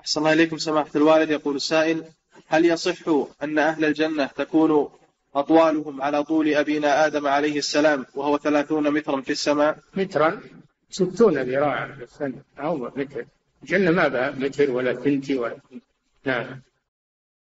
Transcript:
أحسن الله إليكم سماحة الوالد. يقول السائل: هل يصح أن أهل الجنة تكون أطوالهم على طول أبينا آدم عليه السلام وهو 30 مترا في السماء؟ مترا 60 ذراعا في السنة أو متر. الجنة ما بها متر ولا ثنتي ولا. نعم.